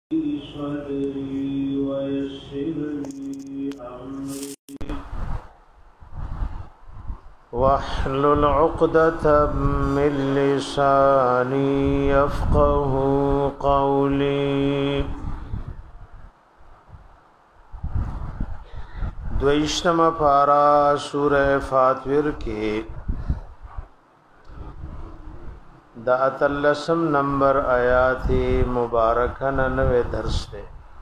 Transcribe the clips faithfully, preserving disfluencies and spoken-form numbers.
صدري ويسر لي أمري واحلل عقدة من لساني يفقه قولي. دویشتم پارا سورہ فاطر کے دا اتلسم نمبر آیات مبارکہ ننوے درس دے.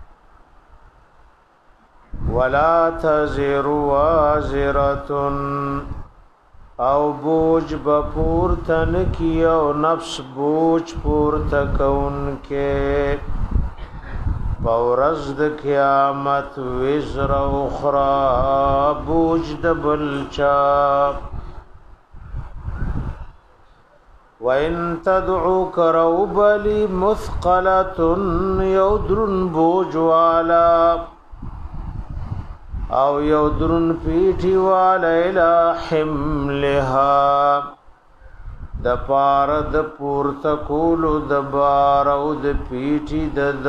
ولا تزر وازرة او بوج بپور تن کی او نفس بوج پور تکون کے بورز د قیامت وزر اخرى بوج دبل چا. وَإِن تَدْعُوا كَرَوْبَلِ مُثْقَلَةٌ يَوْدْرٌ بُوجْوَالَا او يَوْدْرٌ پِيٹِ وَالَيْلَا حِمْلِهَا د پار د پورتکول د بار او د پیټي د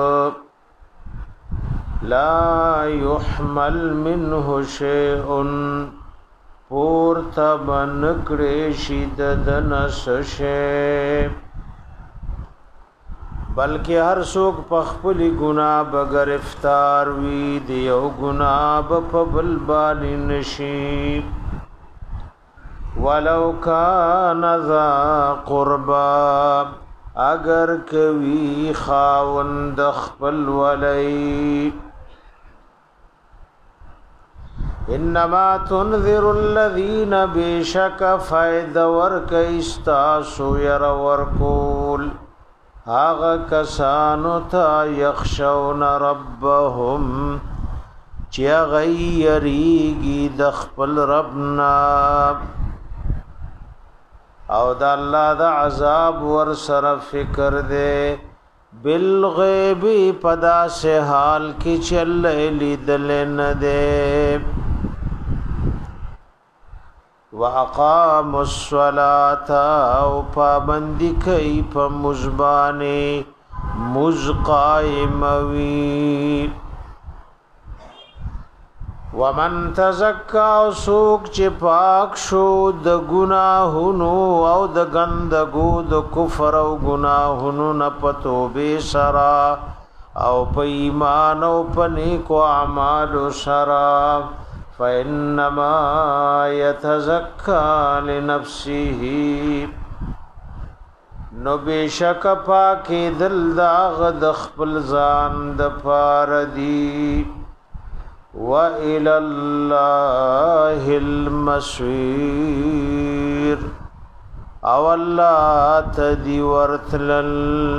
لا يحمل منه شيء پورتا بنکڑی شید دنس شے بلکہ ہر سوک پخپلی گناہ بگرفتار وی دیو گناہ بپبل بانی نشیب. ولو کان ذا قربا اگر کوي خاوند خپل ولی. انما تنذر الذين بشك فائد ورک استاسو ير ورکول آغا کسانو تا یخشون ربهم چیا غیریگی دخپل ربنا او دا اللہ دا عذاب ور سر فکر دے بالغیبی پدا سے حال کی چل لی دلن دے. وَأَقَامُوا الصَّلَاةَ او پابندی کئی پا مزبانی مزقائموی. وَمَن تَزَكَّى سوک چی پاک شو د گناہنو او د گندگو د کفر او گناہنو نپتو بے سرا او پا ایمان او پا نیکو اعمال سرا فَإِنَّمَا يَتَزَكَّى لِنَفْسِهِ نو بیشک پاکی دل داغ دخپل زان دپار دی. وَإِلَى اللَّهِ الْمَصِيرُ او اللہ تدی ورتلل.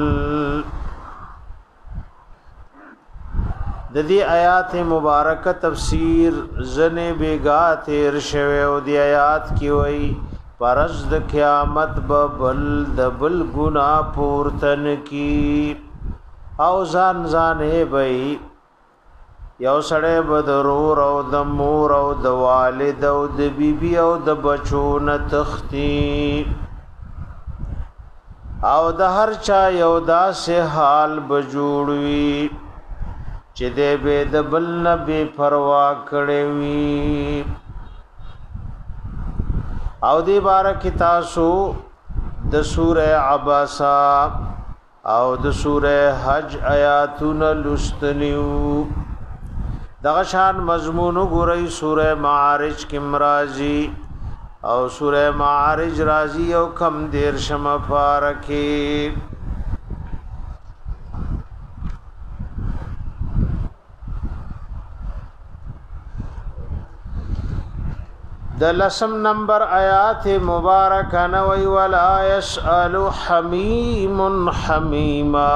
د دې آیات مبارکه تفسیر زنه بیگا تیر شوه او دی آیات کی وای پرز د قیامت ببل دبل گنا پورتن کی او ځان ځان بی یو سړی بدرور او د مور او د والد او د بیبي او د بچو نه تختی او د هر چا یو داسې حال بجوړوي چې دې به د بل نه بے پروا کړي وي. او دې بارک تاسو د سوره عباسا او د سوره حج آیاتونه لستنیو. دغه شان مضمون ګورئ سوره معارج کې مرাজি او سوره معارج رازی او کم دیر شمه فارکه. د لسم نمبر آیات مبارکہ نوی ولا یسأل حمیم حمیما.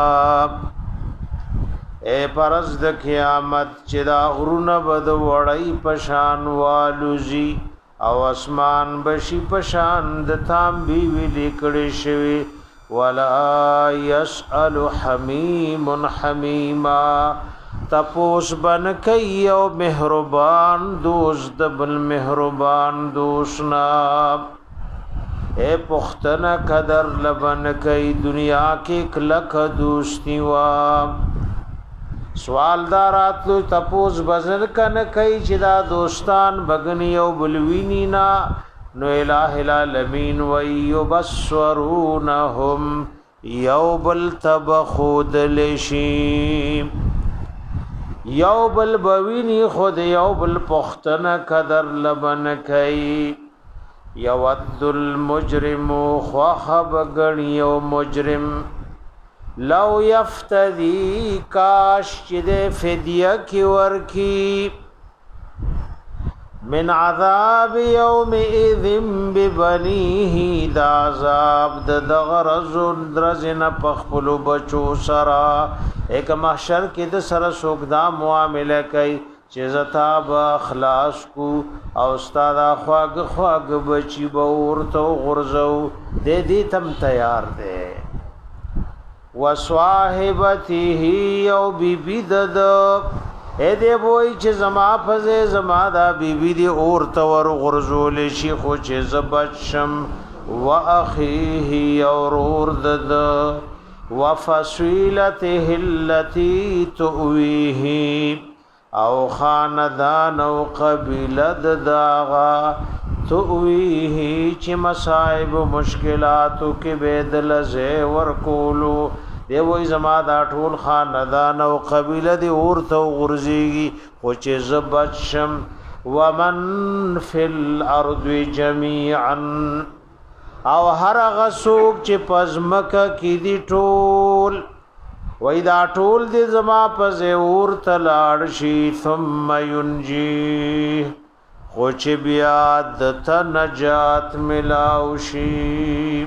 اے پرز د قیامت چې دا غرونه بد وړی پشان والوزی او اسمان بشی پشان د تانبی ویلی کړي شوی. ولا یسأل حمیم حمیما تپوس بن کئی او مہربان دوست دبل مہربان دوسنا. اے پختنا قدر لبن کئی دنیا کی کلک دوستی وا سوالداراتلو تپوس بزن کن کئی چې دا دوستان بگنی او بلوینی نا نو الہ العالمین ویبصرونهم یو بل تبخود لشیم یو بل بوینی خود یو بل پختن قدر لبن کئی یود المجرم خواخب گنیو مجرم لو یفتدی کاش چد فدیہ کی ورکی من عذاب یوم اذن ببنیه دا عذاب دا دغرز درزن پخپلو بچو سرا ایک محشر کی دا سر سوکدا معاملہ کئی چیزتا با اخلاص کو او استادا خواگ خواگ بچی باورتو غرزو دے دی تم تیار دے وصاحبته یو بی بی دد اے دے بوئی چه زما پزے زما دا بی بی دی اور تور غرزول شی خو چه زبچم و اخیه اور اور دد و فصیلته اللتی تؤویه او خاندان او قبیله داغا تؤویه چه مصائب مشکلاتو کی بیدل زی ورکولو دی وای زما دا ټول خاندان او قبیله دی اورته غرزیږي خو چې زبچم ومن فی الارض جميعا او هر غسوک چې پزمکه کی دی ټول وای دا ټول دی زما پزه اورته لاړ شي ثم ينجي خو چې بیا د نجات ملاو شي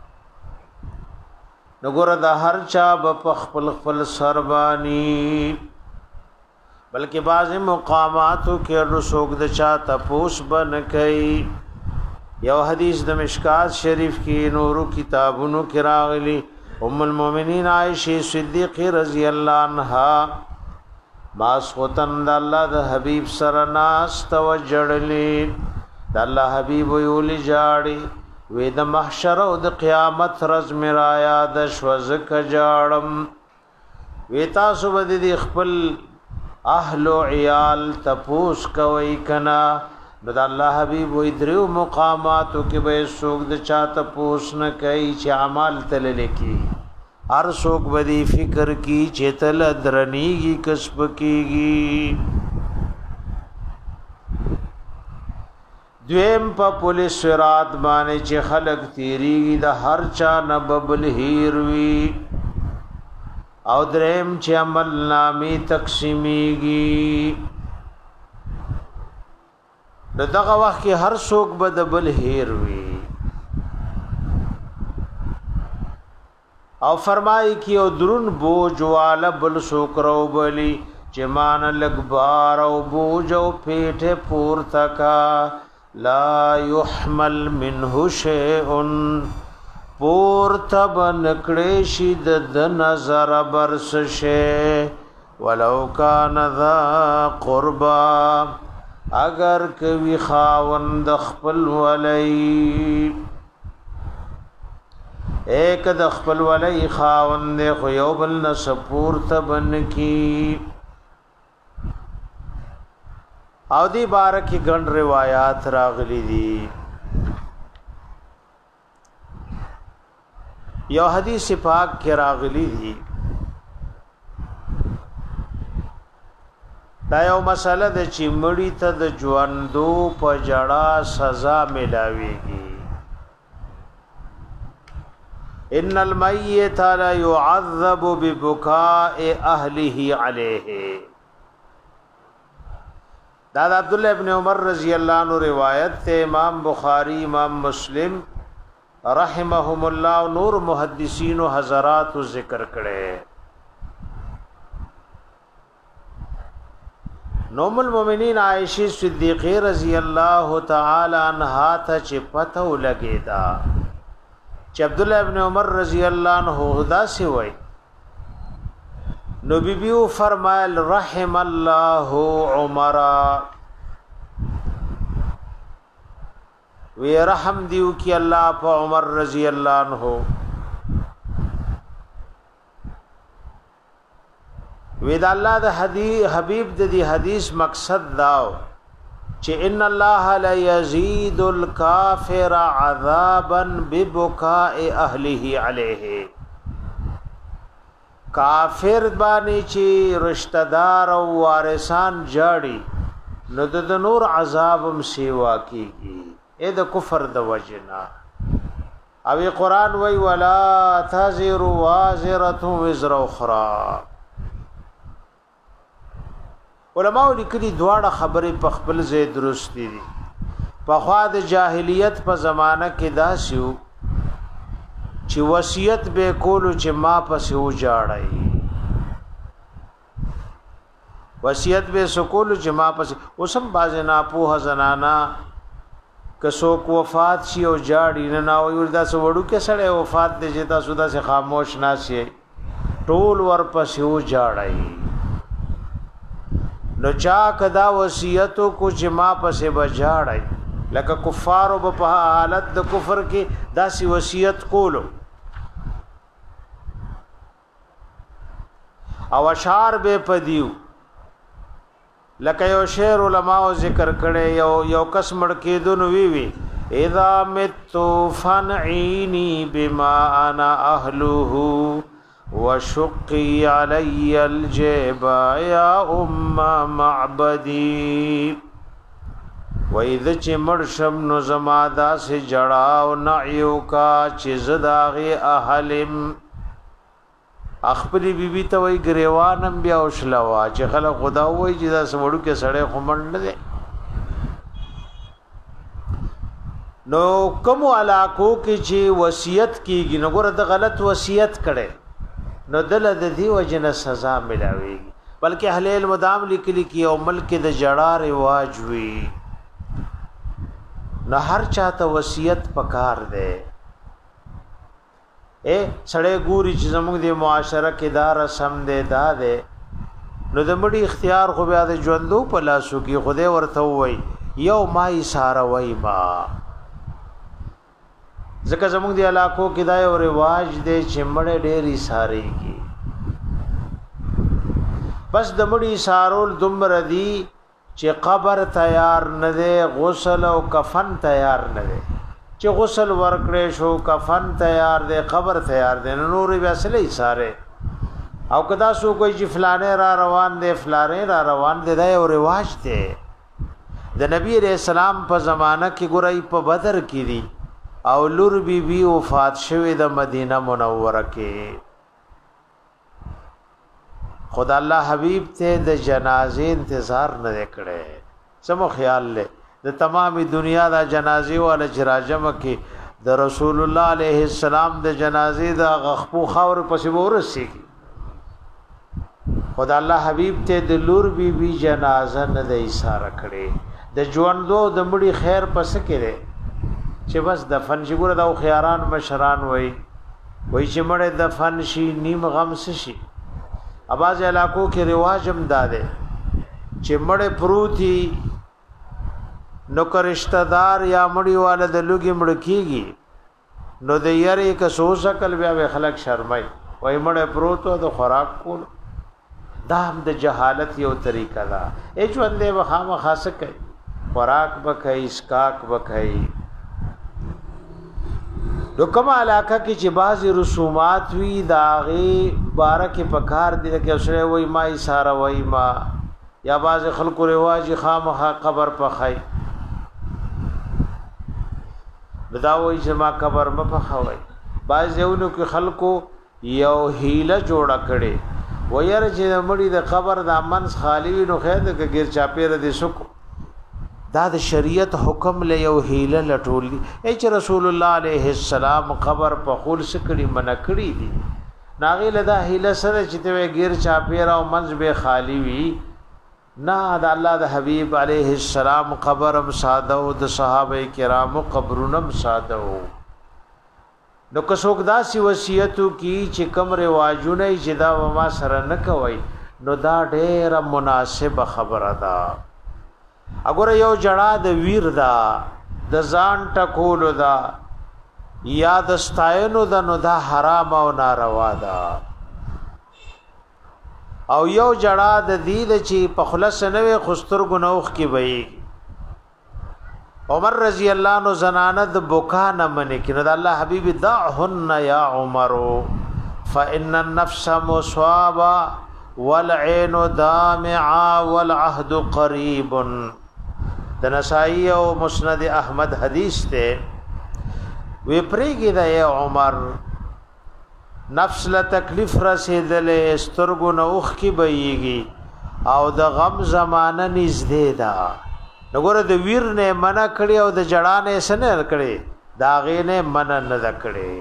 نګور دا هر چا په خپل خپل سربانی بلکې بعض مقاماتو کې رسوک د چا تپوس بن کئ یو حدیث د مشکات شریف کې نورو کتابونو کې راغلی ام المؤمنین عائشہ صدیقہ رضی اللہ عنہا باس خوتن د الله د حبیب سره ناس توجړلې د الله حبیب ویول جاړي وې د محشر او د قیامت رز میرا یاد شوز ک جاړم وې تاسو بد دي خپل اهل او عیال تپوس کوي کنا د الله حبیب وې درو مقاماتو کې به سوګ د چا تپوس نه کوي چې اعمال تل لیکي هر سوګ بدی فکر کی چتل درنیږي کسب کیږي دویم په پولیس رات باندې چې خلق تیریږي د هر چا نه ببل هیروي او دریم چې عمل نامې تقسیمیږي دغه وخت کې هر څوک به د بل هیروي او فرمایي کې او درون بوج والا بل څوک راو بلی چې مان لګبار او بوج او پیټه پور تکا لا يحمل منه شيء پور تب نکړې شي د نظر برس شه ولو کان ذا قربا اگر کوي خاوند خپل ولي ایک د خپل ولي خاوند خو یو بل نه سپور تبن کی او دی بارکی گن روایات راغلی دی یو حدیث پاک کی راغلی دی دا یو مسئله د چمړی ته د ژوندو په جړه سزا ملاويږي ان المیت لا يعذب ببكاء اهله عليه دا عبد الله ابن عمر رضی اللہ عنہ روایت تے امام بخاری امام مسلم رحمهم الله نور محدثین و حضرات ذکر کړي نوم المؤمنین عائشہ صدیقہ رضی اللہ تعالی عنہا ته چې پته ولګیدا چې عبد الله ابن عمر رضی اللہ عنہ خدا سی وای نو بی بیو فرمایل رحم الله عمر وی رحم دیو کی الله په عمر رضی الله عنه وید الله د حدیث حبیب د دې حدیث مقصد داو چې ان الله لا یزيد الکافر عذابا ببكاء اهله علیه کافر باندې چې رشتہ دار او وارثان جاړي نو د نور عذاب هم سیوا کیږي اې د کفر د وجنا او قرآن وی ولا تزر وازره وزر اخرى علماء لیکلي دواړه خبرې په خپل ځای درست دي په خوا د جاهلیت په زمانہ کې دا شو چې وصیت به کولو چې ما پسې و جاړای وصیت به سکولو چې ما پسې اوسم باز نه په زنانا کسو کو وفات شي او جاړي نه نو وردا سو وړو کې سړی وفات دي چې تاسو دا سه خاموش ناشي ټول ور پسې و جاړای نو چا کدا وصیت کو چې ما پسې بجاړای لکه کفارو په حالت د کفر کې داسي وصیت کولو او اشعار به پدیو لکه یو شعر علماء ذکر کړي یو یو کس مړ کېدون وی وی اذا مت فنعيني بما انا اهله وشقي علي الجيب يا ام معبدي وَإِذَا چمړ شم نو زمادا سے جڑاو نعیو کا چې زداغه اهلم خپل بیبي ته وای غریوانم بیا وشلوا چې خلک خدا وای چې دا سمړو کې سړې خمن نه دي نو کوم علاقو کې چې وصیت کیږي نو ګره د غلط وصیت کړي نو دل د دې وجنه سزا ملاويږي بلکې اهل المدام لیکلي کې او ملک د جړا رواج وي نہ ہر چاته وصیت پکار دے اے سړی ګوري چې زموږ د معاشره کې دا رسم دی دا دی نو د مړي اختیار خو بیا د ژوندو په لاسو کې خدای ورته وای یو مای ساره وای ما ځکه زموږ د علاقو کې دا یو رواج دی چې مړی ډېری ساري کی بس د مړي سارول دومره دی چې قبر تیار نه دی غسل او کفن تیار نه دی چې غسل ورکړې شو کفن تیار دی قبر تیار دی نور بیا سلې ساره او کدا سو کوئی چې فلانه را روان دی فلانه را روان دی دا یو رواج دی د نبی رسول الله په زمانہ کې ګورای په بدر کې دی او لور بی بی وفات شوه د مدینه منوره کې خدا الله حبیب ته د جنازې انتظار نه کړي سمو خیال له د تمامي دنیا د جنازې والا جراجم کې د رسول الله عليه السلام د جنازې د غخپو خاور پسې ورسي خدا الله حبیب ته د لور بی بی جنازه نه د اشاره کړي د ژوندو د مړي خیر پس کړي چې بس دفن شي ګره د خياران مشران وای وای چې مړ دفن شي نیم غم شي اباز علاقو کې رواج هم داده چې مړ پروتي نو کرشتہ دار یا مړی والا د لوګي مړ کیږي نو د یاري کسو شکل بیا خلک شرمای وای مړ پروتو د خوراک کول دا هم د جهالت یو طریقه ده ای ژوندې وخامه خاصه کوي خوراک بکای اسکاک بکای نو کومه علاقه کې چې بعضی رسومات وی داغي بارکه پکار دي کې اوسره وای ما اشاره وای ما یا بعض خلکو رواج خامخا قبر پخای دا وای چې ما قبر م پخوي بعض یو کې خلکو یو هیله جوړه کړي وير چې مړي د قبر د امن خالی نو خیر د غیر چاپیره دي سکو دا د شریعت حکم له یو هیله لټول دي چې رسول الله عليه السلام قبر په خول سکړي منکړي دي ناغي لدا هیله سره چې ته غیر چاپیره او منځ به خالی وي نا د الله د حبيب عليه السلام قبرم ساده او د صحابه کرامو قبرونم ساده نو کڅوک داسي وصیتو کی چې کوم رواجونه چې دا ما سره نه کوي نو دا ډېر مناسب خبره ده اگر یو جړه د ویر دا د ځان ټکول دا یا د ستاینو د نو دا حرام او ناروا ده او یو جړه د دې چې په خلص نوې خستر ګنوخ کې وي عمر رضی الله عنه زنانه د بوکا نه منې کړه د الله حبیب دعهن یا عمر فان النفس مصابه والعين دامعه والعهد قريب د نسائی او مسند احمد حدیث ته وی پریږي د عمر نفس له تکلیف رسیدلې سترګو نه اوخ کی بېږي او د غم زمانه نږدې ده وګوره د ویر نه منع کړی او د جړانې سره کړی داغې نه منع نه کړی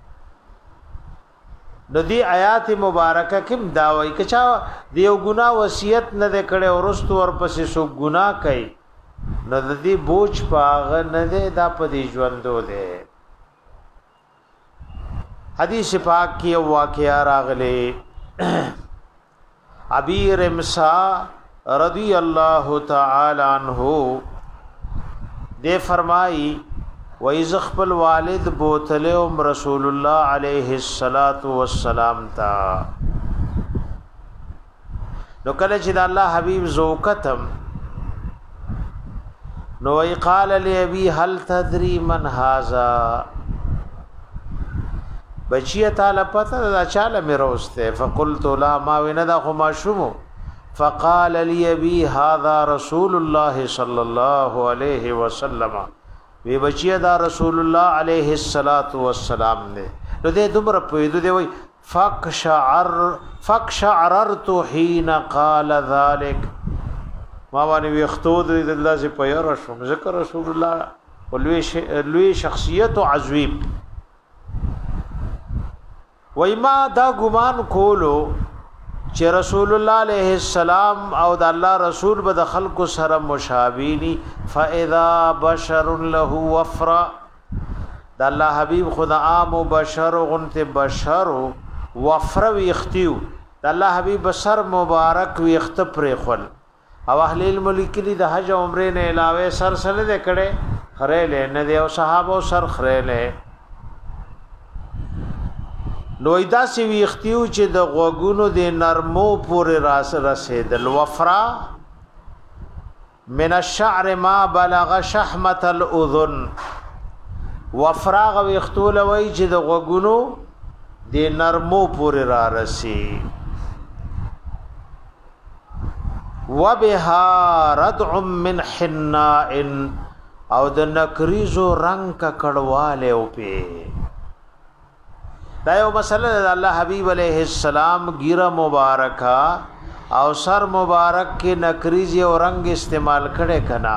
نو دی آیات مبارکه کوم دا وایي کچا دیو ګنا وصیت نه کړي او رستو ور پسې سو ګنا کوي نو د دې بوج پاغه نه ده دا په دې ژوندو ده حدیث پاک کی واقعہ راغله ابي رمسا رضی اللہ تعالی عنہ دے فرمائی وَإِذْ خپل والد بوتله ام رسول الله علیه الصلاۃ والسلام تا نو کله چې الله حبیب زوکتم نو ای قال لابي هل تدري من هذا بچی تعالی پته دا چاله مې روسته فقلت لا ما وندا خو ما شومو فقال لي ابي هذا رسول الله صلى الله عليه وسلم وی بچی دا رسول الله علیه الصلاۃ والسلام نے نو دې دومره پویدو دی وای فقشعر فقشعررت حين قال ذلك ما باندې وختود د الله سے پیار شوم ذکر رسول الله ولوی لوی شخصیت او عظیم وای ما دا ګمان کولو چې رسول الله علیه السلام او د الله رسول به د خلق سره مشابهني فاذا بشر له وفرا د الله حبیب خدا عام او بشر غنت بشر وفر ویختیو د الله حبیب بشر مبارک ویخت پر خل او اهل الملک لی د حج عمره نه علاوه سر سره د کړه خره له نه دی او صحابه سر خره له نو ایدا سی ویختیو چې د غوګونو د نرمو پورې راس رسیدل وفرا من الشعر ما بلغ شحمه الاذن وفرا ویختول وای چې د غوګونو د نرمو پورې را رسی وبها ردع من حناء او د نکریزو رنگ کا کړواله او په دا یو مسله د الله حبیب علیہ السلام ګیره مبارکا او سر مبارک کې نکریزي او رنگ استعمال کړي کنا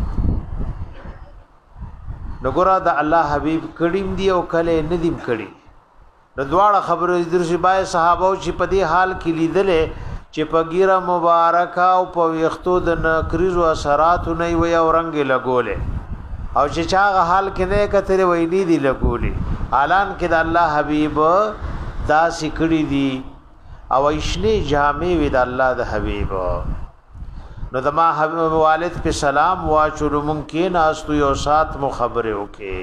نګورا د الله حبیب کډیم دی او کله ندیم کړي د دواړه خبرو درشي بای صحابه چې په دې حال کې لیدلې چې په ګیره مبارکا او په ویختو د نکریزو اثرات نه وي او رنگ لګولې او چې چاغه حال کې نه کتره وې نه دی لګولې اعلان کې د الله حبيب دا سکړی دي او ایشنه جامع وی د الله د حبيب نو دما حبيب والد په سلام واچو ممکن استو یو سات مو خبره وکي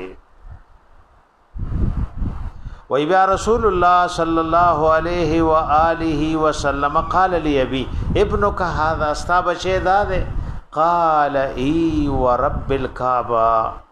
وی بیا رسول الله صلی الله علیه و آله وسلم قال لي ابي ابنك هذا استا بچی دا ده قال اي ورب الكعبه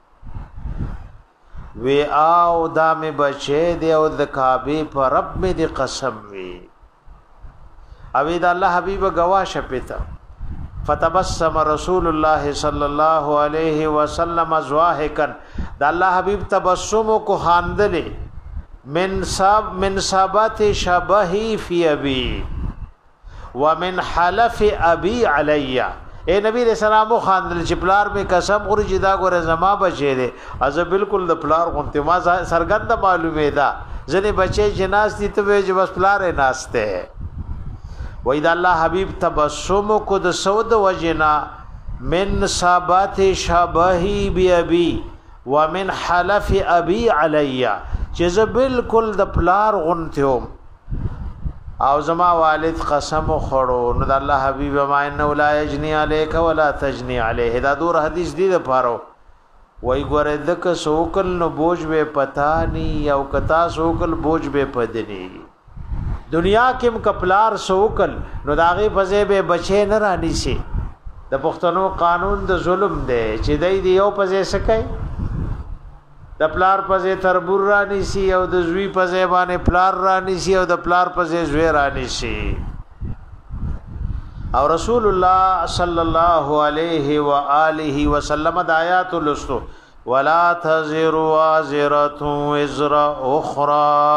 وی آو دا می بچه دی او د کعبه پر رب می دی قسم وی او دا الله حبیب گواش پتا فتبسم رسول الله صلی الله علیه وسلم ضاحکا دا الله حبیب تبسم کو خاندله من صاب من صابات شبهی فی ابي ومن حلف ابي علی اے نبی رسول الله خاندل چې پلار می قسم غوري جدا ګره زما بچی دی از بالکل د پلار غونته ما سرګند معلومه ده ځنه بچی جناز دي ته وې بس پلار ناشته وې دا الله حبیب تبسم کو د سود وجنا من صابات شبهی بی ابي ومن حلف ابي علی چې بالکل د پلار غونته او زما والد قسم خورو نو د الله حبیب ما انه لا یجنی علیک ولا تجنی علیه دا دور حدیث دی د پاره وای ګوره دک سوکل نو بوج به پتا نی او کتا سوکل بوج به پدنی دنیا کې کپلار سوکل نو داغه پځې به بچي نه رانی شي د پښتنو قانون د ظلم دی چې دای دی یو پځې سکای د پلار پځې تربور رانی شي او د زوی پځې باندې پلار رانی شي او د پلار پځې زوی رانی شي او رسول الله صلی الله علیه و آله وسلم د آیات لستو ولا تزر وازره وزر اخرى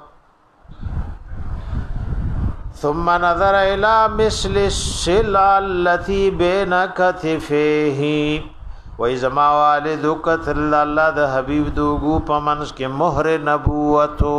ثم نظر الى مثل السلع التي بين كتفيه واذا ما والد قتل الله د حبيب دوغو پمنس کې مہر نبوتو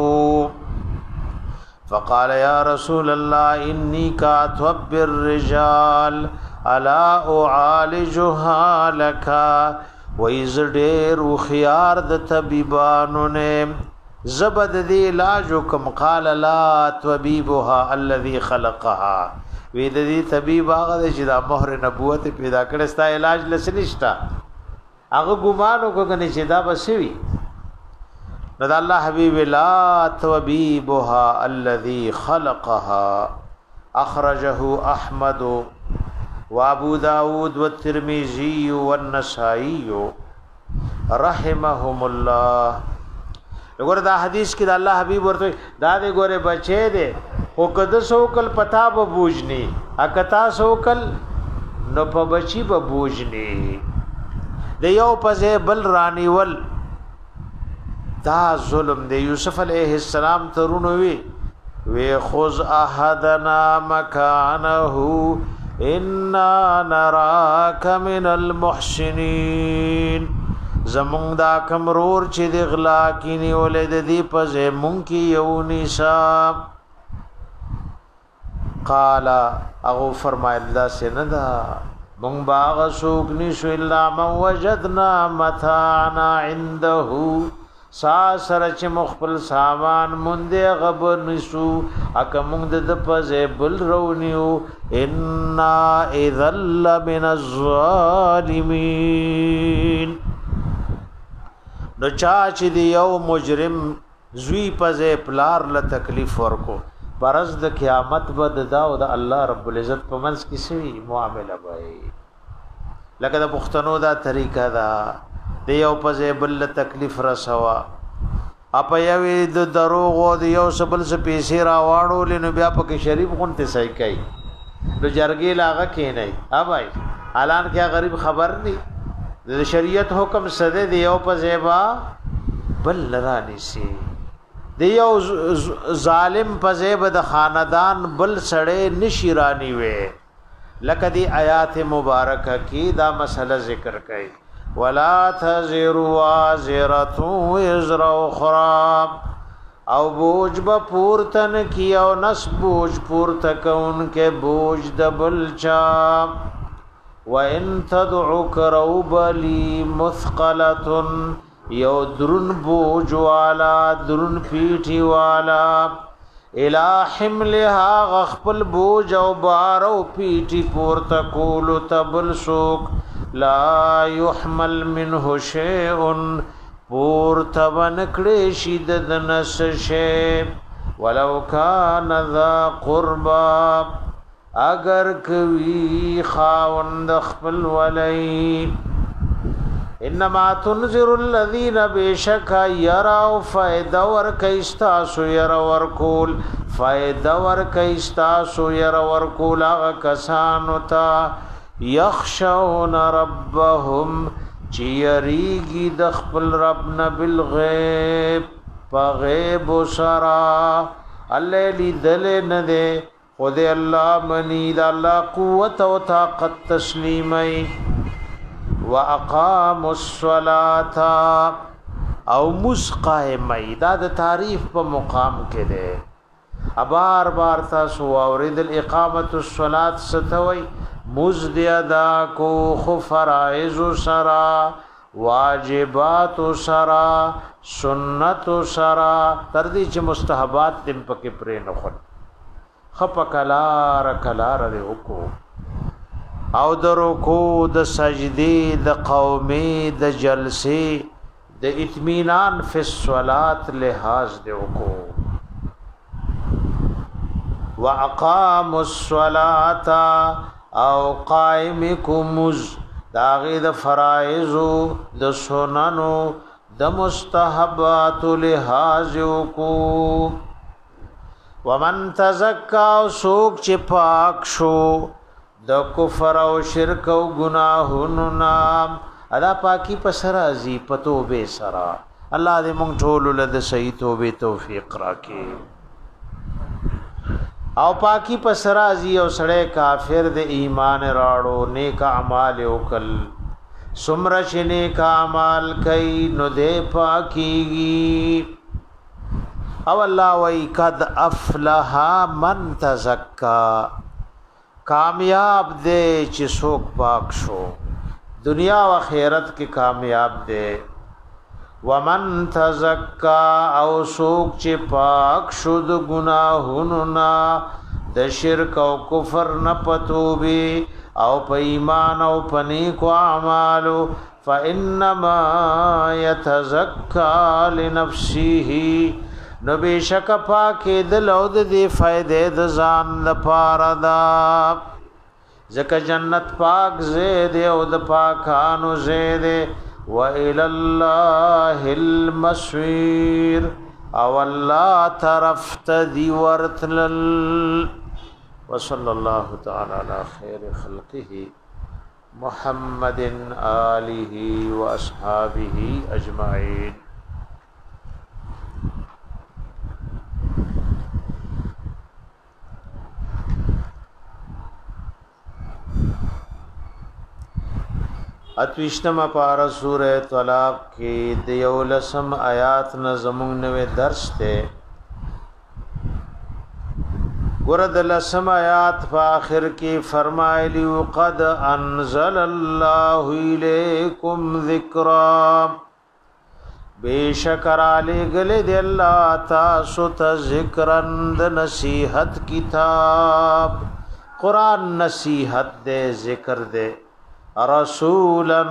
فقال يا رسول الله اني كاتب الرجال الا اعالجها لك وإذ ډېر خيار د طبيبانو نه زبد دی علاجکم قال لا طبيبها الذي خلقها وی د دې طبيب هغه چې دا مہر نبوت پیدا کړی ستا علاج لسنشتا هغه ګمانو کوګنی چې دا بسوي نو د الله حبيب لا طبيبها الذي خلقها اخرجه احمد وابو داود والترمذي والنسائي رحمهم الله وګوره دا حدیث کې د الله حبیب ورته دا دې ګوره بچي دې او کده سوکل پتا به بوجني اکتا سوکل نو په بچي به بوجني د یو پځه بل رانیول دا ظلم دی یوسف علیہ السلام ترونو وی وی خذ احدنا مکانه انا نراک من المحسنین زمونږ دا کمرور چې د غلا کینی ولید دی پځه مونږ کی یو نصاب قال او فرمایل دا سندا مونږ باغ سوق نشو الا من وجدنا متاعنا عنده سا سره چې مخبل سامان مونږه غب نشو اک مونږ د پځه بل رونیو ان اذل من الظالمین نو چا چې دی یو مجرم زوی پځه پلار له تکلیف ورکو پرز د قیامت بد دا او د الله رب العزت په منځ کې سوي معاملې وای لکه د پښتنو دا طریقه دا دی یو پځه بل تکلیف رسوا اپ یوی د دروغ او د یو سبل څه پیسې را واړو لنو بیا پکې شریف غونته صحیح کوي نو جرګې لاغه کې نه ها بھائی اعلان کیا غریب خبر نہیں د شریعت حکم سده دی یو په زیبا بل لرانی سي دی یو ظالم په زیبا د خاندان بل سړې نشیرانی وې لکه دی آیات مبارکه کی دا مسله ذکر کړي ولا تزر وازره وزر اخرى او بوج با پورتن کی او نس بوج پورتکون کے بوج دبل چا وَإِن تَدْعُكَ رَوْبَلِي مُثْقَلَةٌ یو درن بوج والا درن پیٹی والا الى حملها غخپل بوج او بارو پیٹی پورتا کولو تبل سوک لا يحمل منه شيء پورتا ونکڑی شیدد نس شیب ولو کان ذا قرباب اگر کوي خاوند خپل ولي انما تنذر الذين بشك يروا فائدہ ور کیستاسو ير ور کول فائدہ ور کیستاسو ير ور کول هغه کسانو تا يخشون ربهم چيريږي د خپل رب نه بالغيب فغيب سرا الليل دل نه ده خود الله منی دا الله قوت او طاقت تسلیمای واقام الصلاه او مسقائمای دا د تعریف په مقام کې ده ابار بار تاسو اورید الاقامه الصلاه ستوي مزدیدا کو خفرائز سرا واجبات سرا سنت سرا تر دې چې مستحبات تم پکې پرې نه خل خپ کلار کلار دې وکو او درکو د سجدي د قومي د جلسي د اطمینان فی الصلات لحاظ دې وکو واقاموا الصلاة او قائمکم داغی د فرائضو د سننو د مستحبات لحاظ کو ومن تزکا سوک چی پاک شو د کفر او شرک او گناهونو نام ادا پاکی پسرا زی پتو بے سرا الله دې مونږ ټول له صحیح توبه توفیق راکړي او پاکی پسرا زی او سړی کافر د ایمان راړو نیک اعمال وکل سمر چې نیک اعمال کوي نو دې پاکيږي او الله وای قد افلح من تزکا کامیاب دے چې څوک پاک شو دنیا او آخرت کې کامیاب دے ومن تزکا او څوک چې پاک شو د گناهونو نا د شرک او کفر نه پتوبي او په ایمان او پنی کو اعمالو فانما يتزکا لنفسه نو بشک پاکه د لود دی فائدې د ځان لپاره دا ځکه جنت پاک زید او د پاکانو زید و الى الله المصير او الله طرف تدي ورتل وصلى الله تعالى على خير خلقه محمد آله واصحابه اجمعين اتوشتم پارا سورہ طلاق کی دیولسم آیات نظمون نوے درس تے گرد لسم آیات فاخر کی فرمائلی قد انزل اللہ الیکم ذکرا بے شکر آلے گلے دی اللہ تاسو تا ذکرند نصیحت کتاب قرآن نصیحت دے ذکر دے رسولا